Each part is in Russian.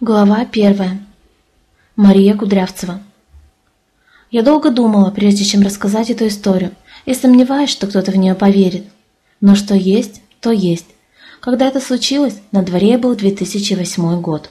Глава 1. Мария Кудрявцева. Я долго думала, прежде чем рассказать эту историю, и сомневаюсь, что кто-то в нее поверит. Но что есть, то есть. Когда это случилось, на дворе был 2008 год.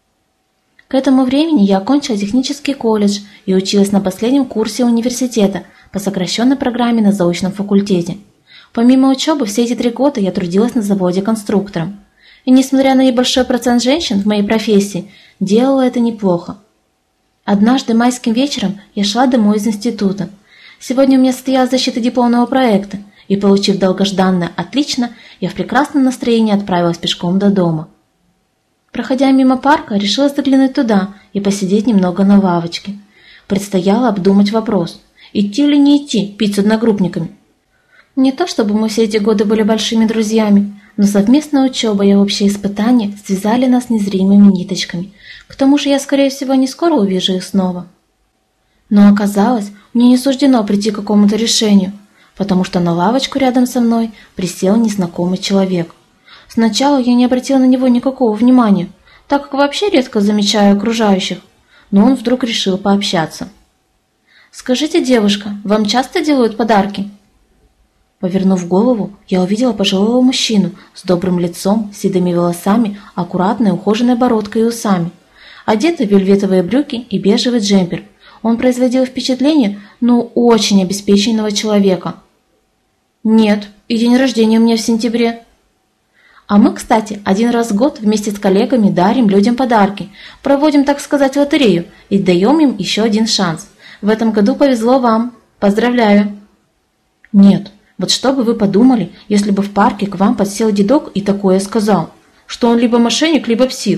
К этому времени я окончила технический колледж и училась на последнем курсе университета по сокращенной программе на заочном факультете. Помимо учебы, все эти 3 года я трудилась на заводе конструктором. И несмотря на небольшой процент женщин в моей профессии, делала это неплохо. Однажды майским вечером я шла домой из института. Сегодня у меня состоялась защита дипломного проекта, и, получив долгожданное «отлично», я в прекрасном настроении отправилась пешком до дома. Проходя мимо парка, решила заглянуть туда и посидеть немного на лавочке. Предстояло обдумать вопрос, идти или не идти пить с одногруппниками. Не то чтобы мы все эти годы были большими друзьями, но совместная учеба и общие испытания связали нас незримыми ниточками. К тому же я, скорее всего, не скоро увижу их снова. Но оказалось, мне не суждено прийти к какому-то решению, потому что на лавочку рядом со мной присел незнакомый человек. Сначала я не обратила на него никакого внимания, так как вообще редко замечаю окружающих, но он вдруг решил пообщаться. «Скажите, девушка, вам часто делают подарки?» Повернув голову, я увидела пожилого мужчину с добрым лицом, седыми волосами, аккуратной ухоженной бородкой и усами. Одетый в вельветовые брюки и бежевый джемпер, он производил впечатление, очень обеспеченного человека. «Нет, и день рождения у меня в сентябре». «А мы, кстати, 1 раз в год вместе с коллегами дарим людям подарки, проводим, так сказать, лотерею и даем им еще 1 шанс. В этом году повезло вам. Поздравляю». «Нет. Вот что бы вы подумали, если бы в парке к вам подсел дедок и такое сказал, что он либо мошенник, либо псих?»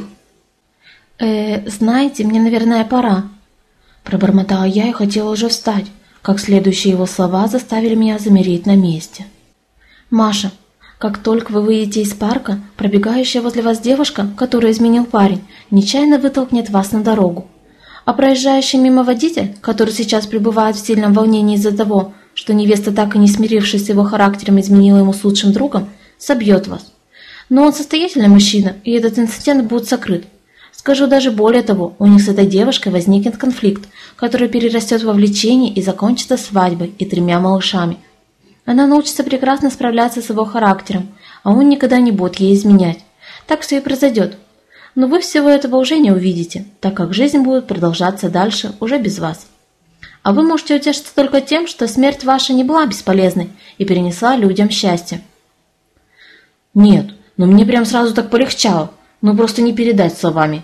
«Знаете, мне, наверное, пора». Пробормотала я и хотела уже встать, как следующие его слова заставили меня замереть на месте. «Маша, как только вы выйдете из парка, пробегающая возле вас девушка, которую изменил парень, нечаянно вытолкнет вас на дорогу. А проезжающий мимо водитель, который сейчас пребывает в сильном волнении из-за того, что невеста, так и не смирившись с его характером, изменила ему с лучшим другом, собьет вас. Но он состоятельный мужчина, и этот инцидент будет сокрыт. Скажу даже более того, у них с этой девушкой возникнет конфликт, который перерастет во влечение и закончится свадьбой и 3 малышами. Она научится прекрасно справляться с его характером, а он никогда не будет ей изменять. Так все и произойдет. Но вы всего этого уже не увидите, так как жизнь будет продолжаться дальше уже без вас. А вы можете утешиться только тем, что смерть ваша не была бесполезной и перенесла людям счастье». «Нет, но мне прям сразу так полегчало, просто не передать словами».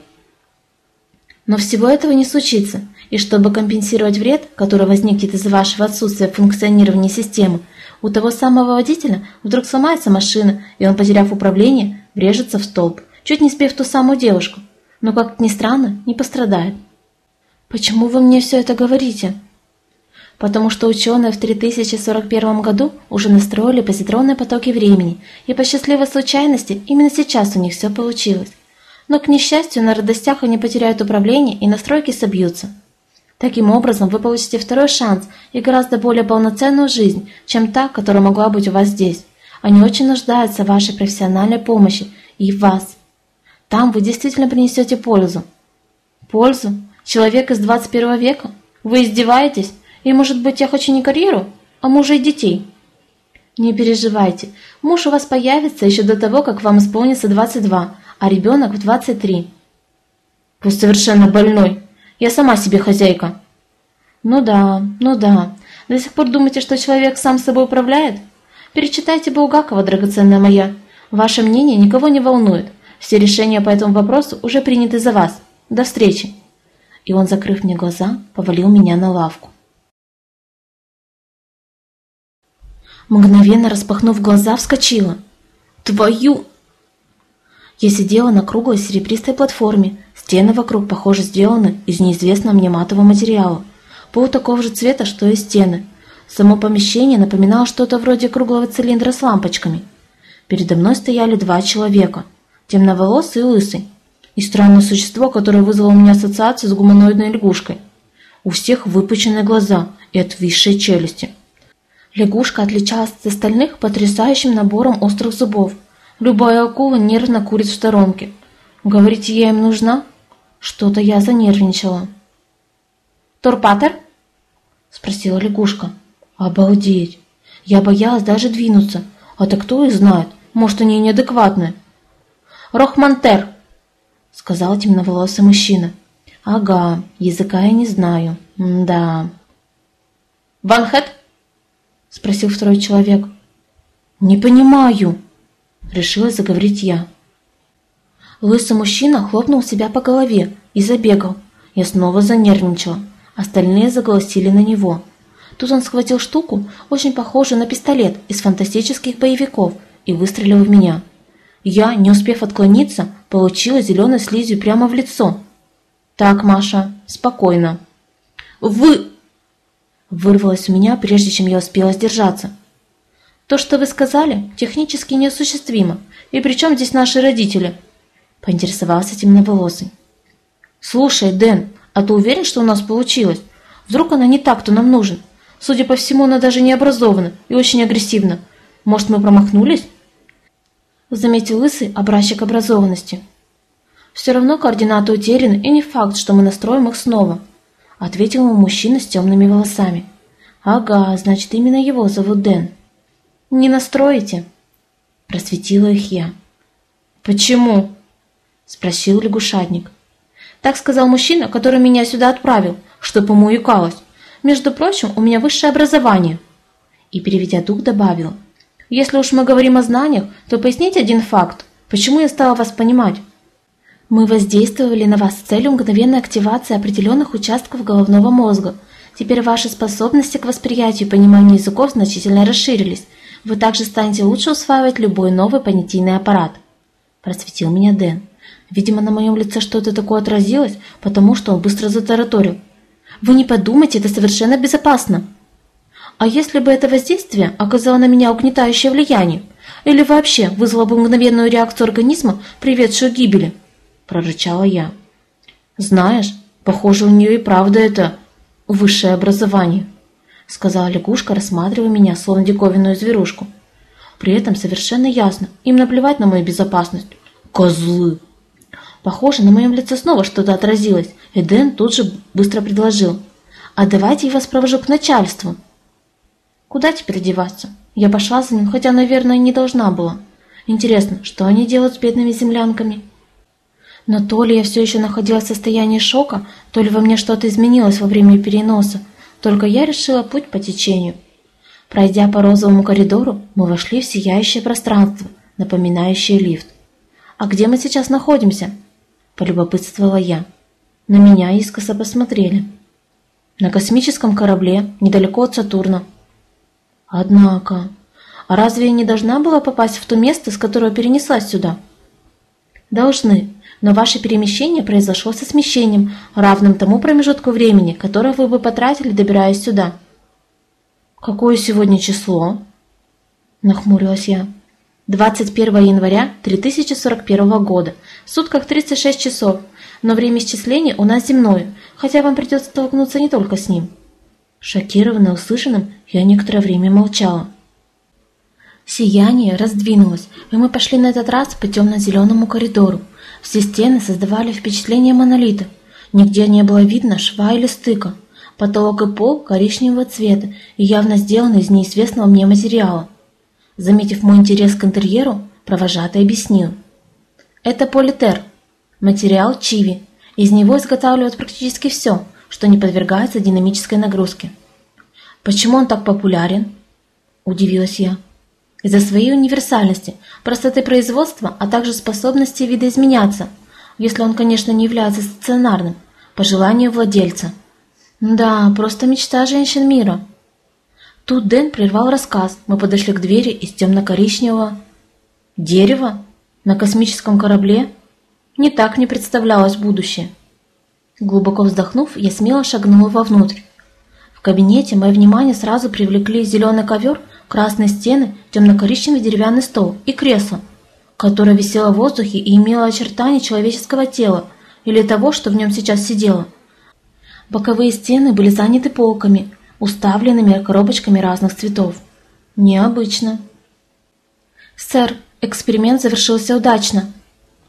«Но всего этого не случится, и чтобы компенсировать вред, который возникнет из-за вашего отсутствия функционирования системы, у того самого водителя вдруг сломается машина, и он, потеряв управление, врежется в столб, чуть не сбив ту самую девушку, но, как ни странно, не пострадает». «Почему вы мне все это говорите?» «Потому что ученые в 3041 году уже настроили позитронные потоки времени, и по счастливой случайности именно сейчас у них все получилось. Но, к несчастью, на радостях они потеряют управление и настройки собьются. Таким образом, вы получите 2-й шанс и гораздо более полноценную жизнь, чем та, которая могла быть у вас здесь. Они очень нуждаются в вашей профессиональной помощи и в вас. Там вы действительно принесете пользу». «Пользу? Человек из 21 века? Вы издеваетесь? И, может быть, я хочу не карьеру, а мужа и детей?» «Не переживайте, муж у вас появится еще до того, как вам исполнится 22, а ребенок в 23. «Вы совершенно больной. Я сама себе хозяйка». Ну да. До сих пор думаете, что человек сам собой управляет? Перечитайте Булгакова, драгоценная моя. Ваше мнение никого не волнует. Все решения по этому вопросу уже приняты за вас. До встречи». И он, закрыв мне глаза, повалил меня на лавку. Мгновенно распахнув глаза, вскочила. «Твою!» Я сидела на круглой серебристой платформе. Стены вокруг, похоже, сделаны из неизвестного мне матового материала. Пол такого же цвета, что и стены. Само помещение напоминало что-то вроде круглого цилиндра с лампочками. Передо мной стояли 2 человека. Темноволосый и лысый. И странное существо, которое вызвало у меня ассоциацию с гуманоидной лягушкой. У всех выпученные глаза и отвисшие челюсти. Лягушка отличалась от остальных потрясающим набором острых зубов. Любая акула нервно курит в сторонке. Говорите, я им нужна? Что-то я занервничала. «Торпатер?» – спросила лягушка. «Обалдеть! Я боялась даже двинуться, а то кто их знает, может, они неадекватные». «Рохмантер!» – сказал темноволосый мужчина. «Ага, языка я не знаю. Да». «Ванхэт?» – спросил второй человек. «Не понимаю», – решила заговорить я. Лысый мужчина хлопнул себя по голове и забегал. Я снова занервничала. Остальные заголосили на него. Тут он схватил штуку, очень похожую на пистолет из фантастических боевиков, и выстрелил в меня. Я, не успев отклониться, получила зеленой слизью прямо в лицо. «Так, Маша, спокойно». «Вы...» Вырвалось у меня, прежде чем я успела сдержаться. «То, что вы сказали, технически неосуществимо. И при чем здесь наши родители?» Поинтересовался темноволосый. «Слушай, Дэн, а ты уверен, что у нас получилось? Вдруг она не та, кто нам нужен? Судя по всему, она даже не образована и очень агрессивна. Может, мы промахнулись?» Заметил Лысый образчик образованности. «Все равно координаты утеряны, и не факт, что мы настроим их снова», ответил ему мужчина с темными волосами. «Ага, значит, именно его зовут Дэн». «Не настроите?» Просветила их я. «Почему?» Спросил лягушатник. «Так сказал мужчина, который меня сюда отправил, чтоб ему икалось. Между прочим, у меня высшее образование». И, переведя дух, добавила. «Если уж мы говорим о знаниях, то поясните один факт. Почему я стала вас понимать?» «Мы воздействовали на вас с целью мгновенной активации определенных участков головного мозга. Теперь ваши способности к восприятию и пониманию языков значительно расширились. Вы также станете лучше усваивать любой новый понятийный аппарат», просветил меня Дэн. Видимо, на моем лице что-то такое отразилось, потому что он быстро затараторил. «Вы не подумайте, это совершенно безопасно». «А если бы это воздействие оказало на меня угнетающее влияние? Или вообще вызвало бы мгновенную реакцию организма, приведшую к гибели?» Прорычала я. «Знаешь, похоже, у нее и правда это высшее образование», сказала лягушка, рассматривая меня, словно диковинную зверушку. При этом совершенно ясно, им наплевать на мою безопасность. Козлы! Похоже, на моем лице снова что-то отразилось, и Дэн тут же быстро предложил. «А давайте я вас провожу к начальству». Куда теперь деваться? Я пошла за ним, хотя, наверное, не должна была. Интересно, что они делают с бедными землянками? Но то ли я все еще находилась в состоянии шока, то ли во мне что-то изменилось во время переноса, только я решила путь по течению. Пройдя по розовому коридору, мы вошли в сияющее пространство, напоминающее лифт. «А где мы сейчас находимся?» – полюбопытствовала я. На меня искоса посмотрели. «На космическом корабле, недалеко от Сатурна». «Однако, а разве я не должна была попасть в то место, с которого перенеслась сюда?» «Должны, но ваше перемещение произошло со смещением, равным тому промежутку времени, которое вы бы потратили, добираясь сюда». «Какое сегодня число?» – нахмурилась я. 21 января 3041 года, в сутках 36 часов, но время исчисления у нас земное, хотя вам придется столкнуться не только с ним». Шокированная услышанным, я некоторое время молчала. Сияние раздвинулось, и мы пошли на этот раз по темно-зеленому коридору. Все стены создавали впечатление монолита. Нигде не было видно шва или стыка. Потолок и пол коричневого цвета и явно сделаны из неизвестного мне материала. Заметив мой интерес к интерьеру, провожатый объяснил. «Это политер, материал чиви. Из него изготавливают практически все, что не подвергается динамической нагрузке». «Почему он так популярен?» – удивилась я. «Из-за своей универсальности, простоты производства, а также способности видоизменяться, если он, конечно, не является стационарным, по желанию владельца». «Да, просто мечта женщин мира». Тут Дэн прервал рассказ, мы подошли к двери из темно-коричневого дерева на космическом корабле. Не так мне представлялось будущее. Глубоко вздохнув, я смело шагнула вовнутрь. В кабинете мое внимание сразу привлекли зеленый ковер, красные стены, темно-коричневый деревянный стол и кресло, которое висело в воздухе и имело очертания человеческого тела или того, что в нем сейчас сидело. Боковые стены были заняты полками, уставленными коробочками разных цветов. Необычно. «Сэр, эксперимент завершился удачно»,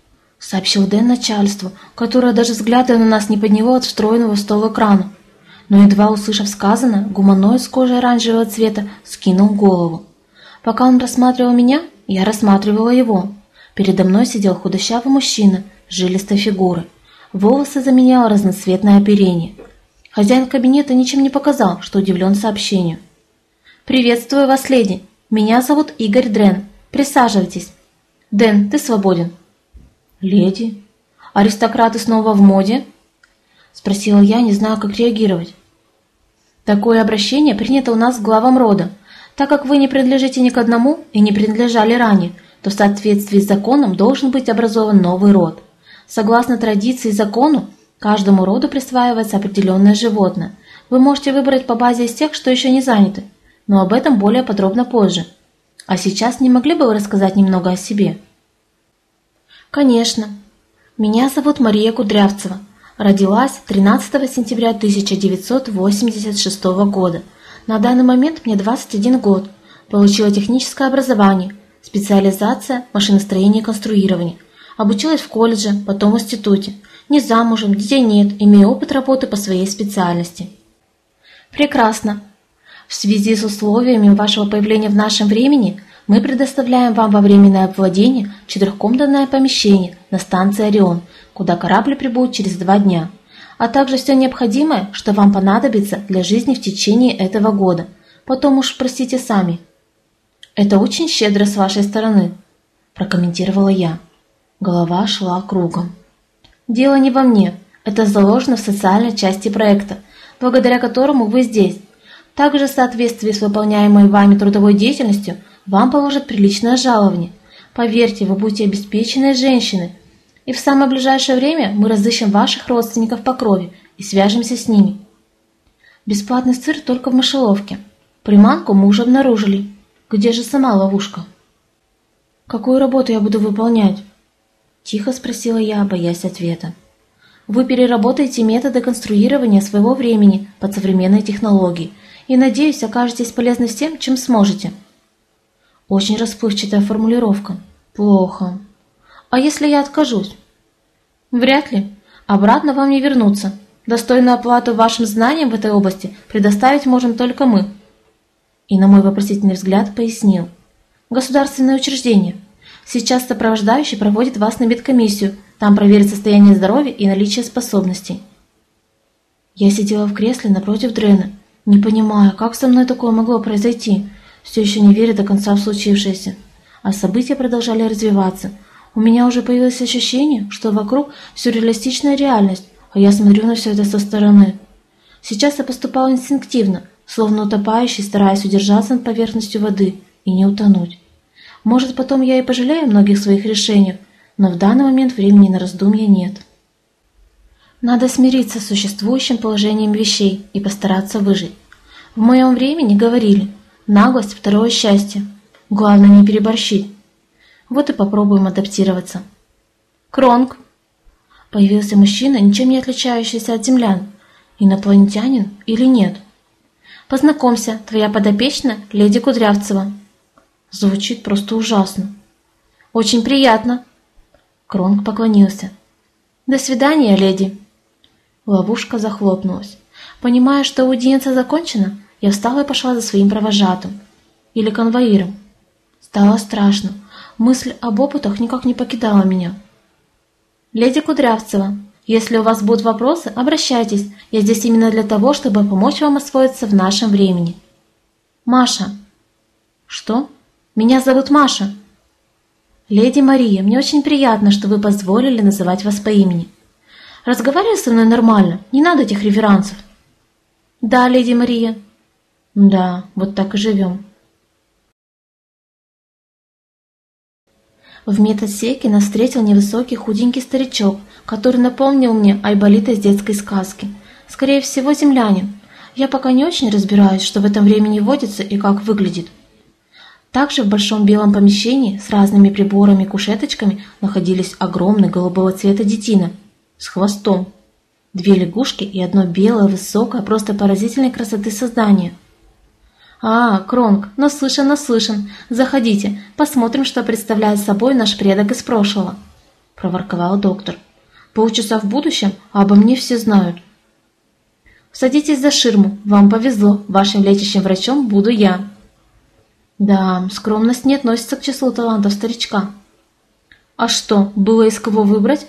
сообщил Дэн начальству, которое даже взгляда на нас не подняло от встроенного в стол экрана. Но едва услышав сказанное, гуманоид с кожей оранжевого цвета скинул голову. Пока он рассматривал меня, я рассматривала его. Передо мной сидел худощавый мужчина с жилистой фигурой. Волосы заменяло разноцветное оперение. Хозяин кабинета ничем не показал, что удивлен сообщению. «Приветствую вас, леди. Меня зовут Игорь Дрен. Присаживайтесь. Дэн, ты свободен». «Леди? Аристократы снова в моде?» Спросила я, не зная, как реагировать. «Такое обращение принято у нас к главам рода. Так как вы не принадлежите ни к одному и не принадлежали ранее, то в соответствии с законом должен быть образован новый род. Согласно традиции и закону, каждому роду присваивается определенное животное. Вы можете выбрать по базе из тех, что еще не заняты, но об этом более подробно позже. А сейчас не могли бы вы рассказать немного о себе?» «Конечно. Меня зовут Мария Кудрявцева. Родилась 13 сентября 1986 года. На данный момент мне 21 год. Получила техническое образование, специализация машиностроение и конструирование. Обучилась в колледже, потом в институте. Не замужем, детей нет, имею опыт работы по своей специальности». «Прекрасно. В связи с условиями вашего появления в нашем времени мы предоставляем вам во временное владение 4-комнатное помещение на станции «Орион», куда корабль прибудет через 2 дня, а также все необходимое, что вам понадобится для жизни в течение этого года. Потом уж простите сами». «Это очень щедро с вашей стороны», – прокомментировала я. Голова шла кругом. «Дело не во мне. Это заложено в социальной части проекта, благодаря которому вы здесь. Также в соответствии с выполняемой вами трудовой деятельностью вам положат приличное жалование. Поверьте, вы будете обеспеченной женщиной, и в самое ближайшее время мы разыщем ваших родственников по крови и свяжемся с ними». «Бесплатный сыр только в мышеловке. Приманку мы уже обнаружили. Где же сама ловушка?» «Какую работу я буду выполнять?» Тихо спросила я, боясь ответа. «Вы переработаете методы конструирования своего времени под современные технологии и, надеюсь, окажетесь полезны всем, чем сможете». Очень расплывчатая формулировка. Плохо. «А если я откажусь?» «Вряд ли. Обратно вам не вернуться. Достойную оплату вашим знаниям в этой области предоставить можем только мы». И на мой вопросительный взгляд пояснил. «Государственное учреждение. Сейчас сопровождающий проводит вас на медкомиссию. Там проверит состояние здоровья и наличие способностей». Я сидела в кресле напротив Дрена, не понимая, как со мной такое могло произойти, все еще не веря до конца в случившееся. А события продолжали развиваться. У меня уже появилось ощущение, что вокруг сюрреалистичная реальность, а я смотрю на все это со стороны. Сейчас я поступал инстинктивно, словно утопающий, стараясь удержаться над поверхностью воды и не утонуть. Может, потом я и пожалею о многих своих решениях, но в данный момент времени на раздумья нет. Надо смириться с существующим положением вещей и постараться выжить. В моем времени говорили: наглость – второе счастье. Главное не переборщить. Вот и попробуем адаптироваться. «Кронг!» Появился мужчина, ничем не отличающийся от землян. Инопланетянин или нет? «Познакомься, твоя подопечная – леди Кудрявцева». Звучит просто ужасно. «Очень приятно». Кронг поклонился. «До свидания, леди». Ловушка захлопнулась. Понимая, что аудиенция закончена, я встала и пошла за своим провожатым. Или конвоиром. Стало страшно. Мысль об опытах никак не покидала меня. «Леди Кудрявцева, если у вас будут вопросы, обращайтесь. Я здесь именно для того, чтобы помочь вам освоиться в нашем времени». «Маша». «Что? Меня зовут Маша». «Леди Мария, мне очень приятно, что вы позволили называть вас по имени. Разговаривай со мной нормально, не надо этих реверансов». «Да, леди Мария». «Да, вот так и живем». В медотсеке нас встретил невысокий худенький старичок, который напомнил мне Айболита из детской сказки. Скорее всего, землянин. Я пока не очень разбираюсь, что в этом времени водится и как выглядит. Также в большом белом помещении с разными приборами и кушеточками находились огромный голубого цвета детина с хвостом, 2 лягушки и одно белое, высокое, просто поразительной красоты создание. «А, Кронг, наслышан. Заходите, посмотрим, что представляет собой наш предок из прошлого». – проворковал доктор. «Полчаса в будущем, а обо мне все знают». «Садитесь за ширму, вам повезло, вашим лечащим врачом буду я». Да, скромность не относится к числу талантов старичка. «А что, было из кого выбрать?»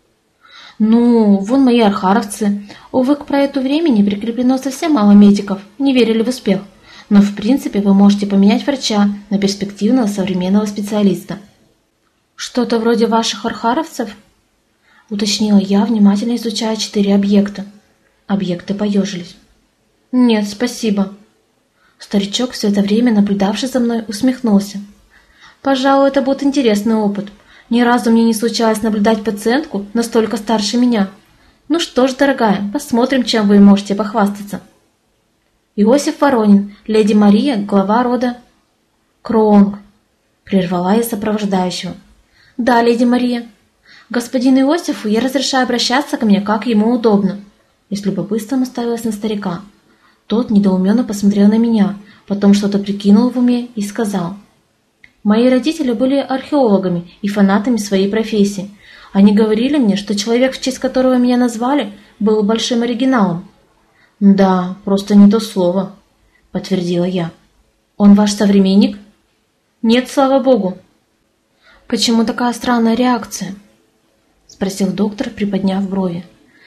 «Ну, вон мои архаровцы. Увы, к проекту времени прикреплено совсем мало медиков, не верили в успех. Но в принципе вы можете поменять врача на перспективного современного специалиста». «Что-то вроде ваших архаровцев?» — уточнила я, внимательно изучая 4 объекта. Объекты поежились. «Нет, спасибо». Старичок, все это время наблюдавший за мной, усмехнулся. «Пожалуй, это будет интересный опыт. Ни разу мне не случалось наблюдать пациентку настолько старше меня. Ну что ж, дорогая, посмотрим, чем вы можете похвастаться». «Иосиф Воронин, леди Мария, глава рода...» «Кронг», — прервала я сопровождающего. «Да, леди Мария. Господину Иосифу я разрешаю обращаться ко мне, как ему удобно». И с любопытством уставилась на старика. Тот недоуменно посмотрел на меня, потом что-то прикинул в уме и сказал. «Мои родители были археологами и фанатами своей профессии. Они говорили мне, что человек, в честь которого меня назвали, был большим оригиналом». «Да, просто не то слово», — подтвердила я. «Он ваш современник?» «Нет, слава богу». «Почему такая странная реакция?» — спросил доктор, приподняв брови.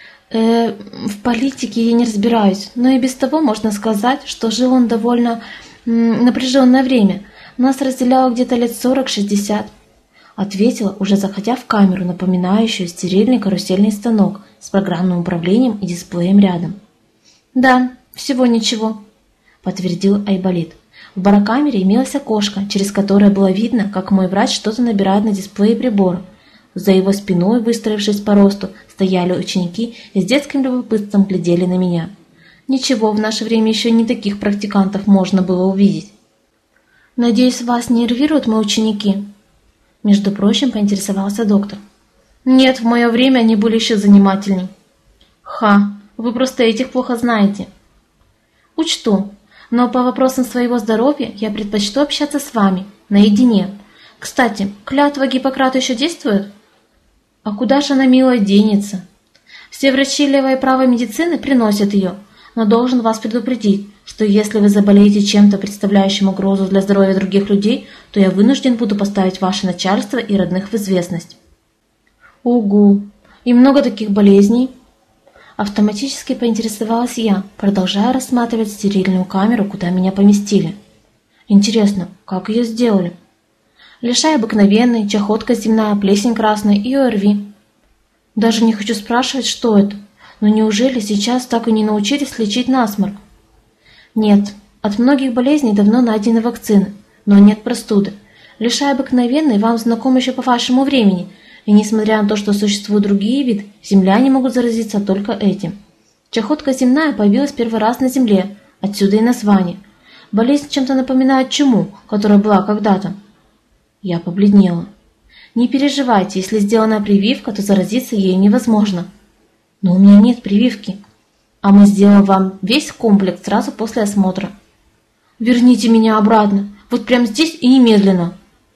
В политике я не разбираюсь, но и без того можно сказать, что жил он довольно напряженное время. Нас разделяло где-то лет 40-60. Ответила, уже заходя в камеру, напоминающую стерильный карусельный станок с программным управлением и дисплеем рядом. «Да, всего ничего», — подтвердил Айболит. В барокамере имелось окошко, через которое было видно, как мой врач что-то набирает на дисплее прибора. За его спиной, выстроившись по росту, стояли ученики и с детским любопытством глядели на меня. Ничего, в наше время еще не таких практикантов можно было увидеть. «Надеюсь, вас не нервируют мои ученики?» Между прочим, поинтересовался доктор. «Нет, в мое время они были еще занимательней». «Ха, вы просто этих плохо знаете». «Учту, но по вопросам своего здоровья я предпочту общаться с вами, наедине. Кстати, клятва Гиппократа еще действует?» «А куда же она, милая, денется? Все врачи левой и правой медицины приносят ее, но должен вас предупредить, что если вы заболеете чем-то, представляющим угрозу для здоровья других людей, то я вынужден буду поставить ваше начальство и родных в известность». «Угу! И много таких болезней?» Автоматически поинтересовалась я, продолжая рассматривать стерильную камеру, куда меня поместили. «Интересно, как ее сделали?» «Лишай обыкновенный, чахотка земная, плесень красная и ОРВИ». Даже не хочу спрашивать, что это, но неужели сейчас так и не научились лечить насморк? Нет, от многих болезней давно найдены вакцины, но нет простуды. Лишай обыкновенный вам знаком еще по вашему времени, и несмотря на то, что существуют другие виды, земляне могут заразиться только этим. Чахотка земная появилась первый раз на земле, отсюда и название. Болезнь чем-то напоминает чуму, которая была когда-то. Я побледнела. «Не переживайте, если сделана прививка, то заразиться ею невозможно». «Но у меня нет прививки. А мы сделаем вам весь комплект сразу после осмотра». «Верните меня обратно, вот прямо здесь и немедленно».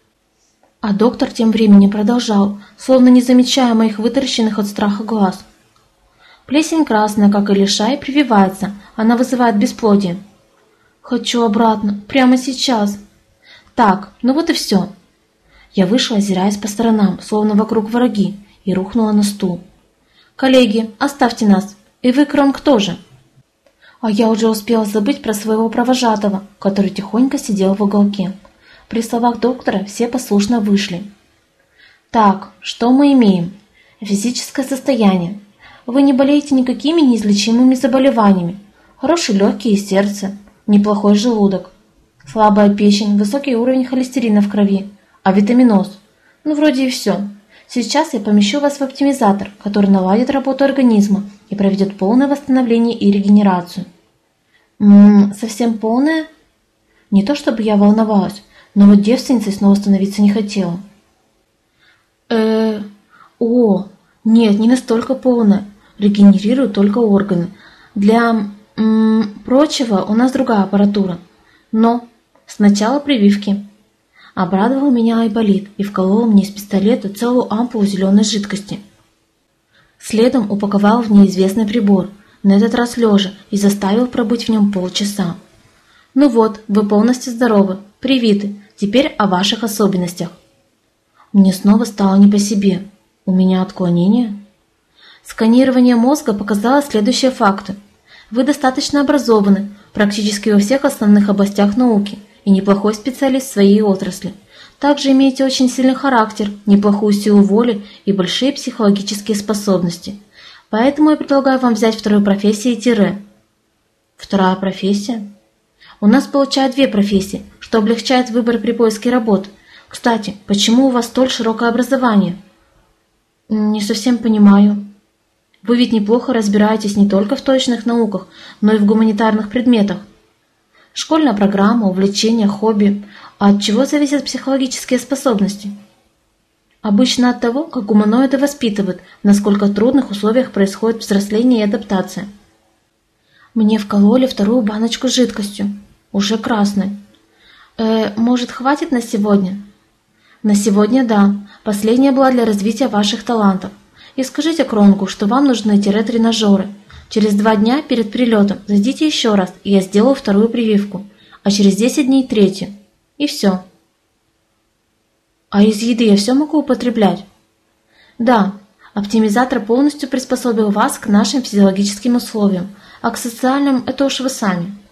А доктор тем временем продолжал, словно не замечая моих вытаращенных от страха глаз. «Плесень красная, как и лишай, прививается, она вызывает бесплодие». «Хочу обратно, прямо сейчас». «Так, ну вот и все». Я вышла, озираясь по сторонам, словно вокруг враги, и рухнула на стул. «Коллеги, оставьте нас, и вы, Кронг, тоже». А я уже успела забыть про своего провожатого, который тихонько сидел в уголке. При словах доктора все послушно вышли. «Так, что мы имеем? Физическое состояние. Вы не болеете никакими неизлечимыми заболеваниями. Хорошие легкие и сердце, неплохой желудок, слабая печень, высокий уровень холестерина в крови, а витаминоз. Ну, вроде и все. Сейчас я помещу вас в оптимизатор, который наладит работу организма и проведет полное восстановление и регенерацию». Совсем полное? Не то чтобы я волновалась, но вот девственницей снова становиться не хотела. Нет, не настолько полное. Регенерирую только органы. Для прочего у нас другая аппаратура. Но сначала прививки. Обрадовал меня Айболит и вколол мне из пистолета целую ампулу зеленой жидкости. Следом упаковал в неизвестный прибор, на этот раз лежа, и заставил пробыть в нем полчаса. «Ну вот, вы полностью здоровы, привиты, теперь о ваших особенностях». Мне снова стало не по себе. У меня отклонение? Сканирование мозга показало следующие факты. Вы достаточно образованы, практически во всех основных областях науки, и неплохой специалист в своей отрасли. Также имеете очень сильный характер, неплохую силу воли и большие психологические способности. Поэтому я предлагаю вам взять вторую профессию тире. Вторая профессия? У нас получают две профессии, что облегчает выбор при поиске работы. Кстати, почему у вас столь широкое образование? Не совсем понимаю. Вы ведь неплохо разбираетесь не только в точных науках, но и в гуманитарных предметах. Школьная программа, увлечения, хобби. А от чего зависят психологические способности? Обычно от того, как гуманоиды воспитывают, в насколько трудных условиях происходит взросление и адаптация. Мне вкололи вторую баночку с жидкостью, уже красной. Может, хватит на сегодня? На сегодня да. Последняя была для развития ваших талантов. И скажите Кронгу, что вам нужны тире-тренажеры. Через 2 дня перед прилетом зайдите еще раз, и я сделаю вторую прививку, а через 10 дней третью. И все. А из еды я все могу употреблять? Да, оптимизатор полностью приспособил вас к нашим физиологическим условиям, а к социальным это уж вы сами.